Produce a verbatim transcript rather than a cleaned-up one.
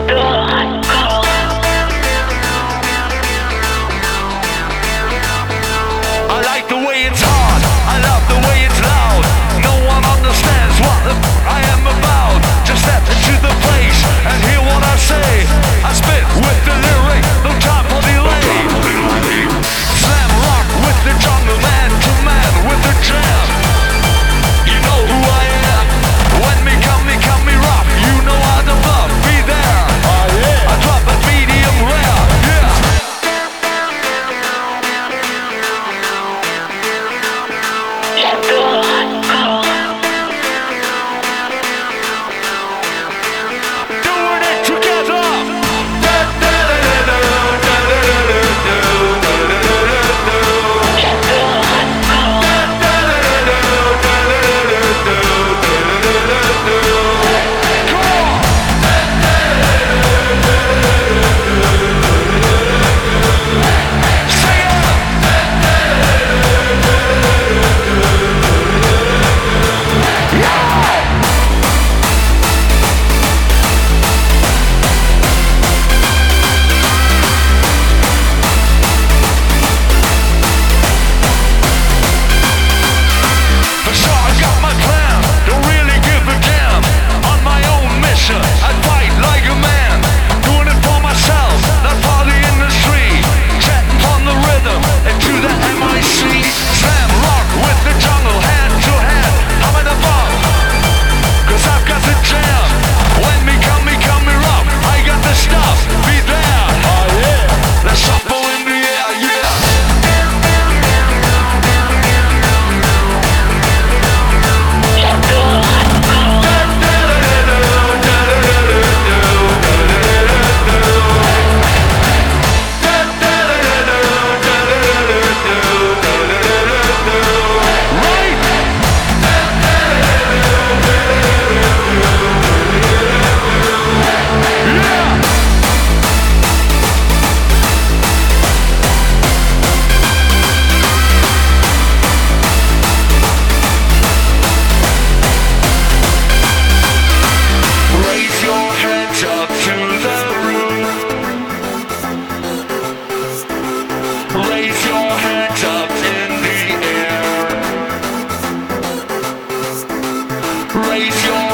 I like the way it's hard, I love the way it's loud. No one understands what the f- I am about. Just step into the place and hear what I say. I spit with the lyric, no time for delay. Slam rock with the jungle, man to man with the jam. You know who I am. When me come, me come, me rock. You know how to bluff, be there. Oh yeah. I drop a medium rare, yeah. Doing it together. For sure, I got my plan. Don't really give a damn. On my own mission, I fight like a man. Doing it for myself, not for the industry. Chatting from the rhythm into the M I C. Slam rock with the jungle, hand to hand. I'm in the bomb, cause I've got the jam. When me come, me come, me rock. I got the stuff, be there. Oh yeah. Let's shuffle in the air, yeah. Raise your hands up to the roof. Raise your hands up in the air. Raise your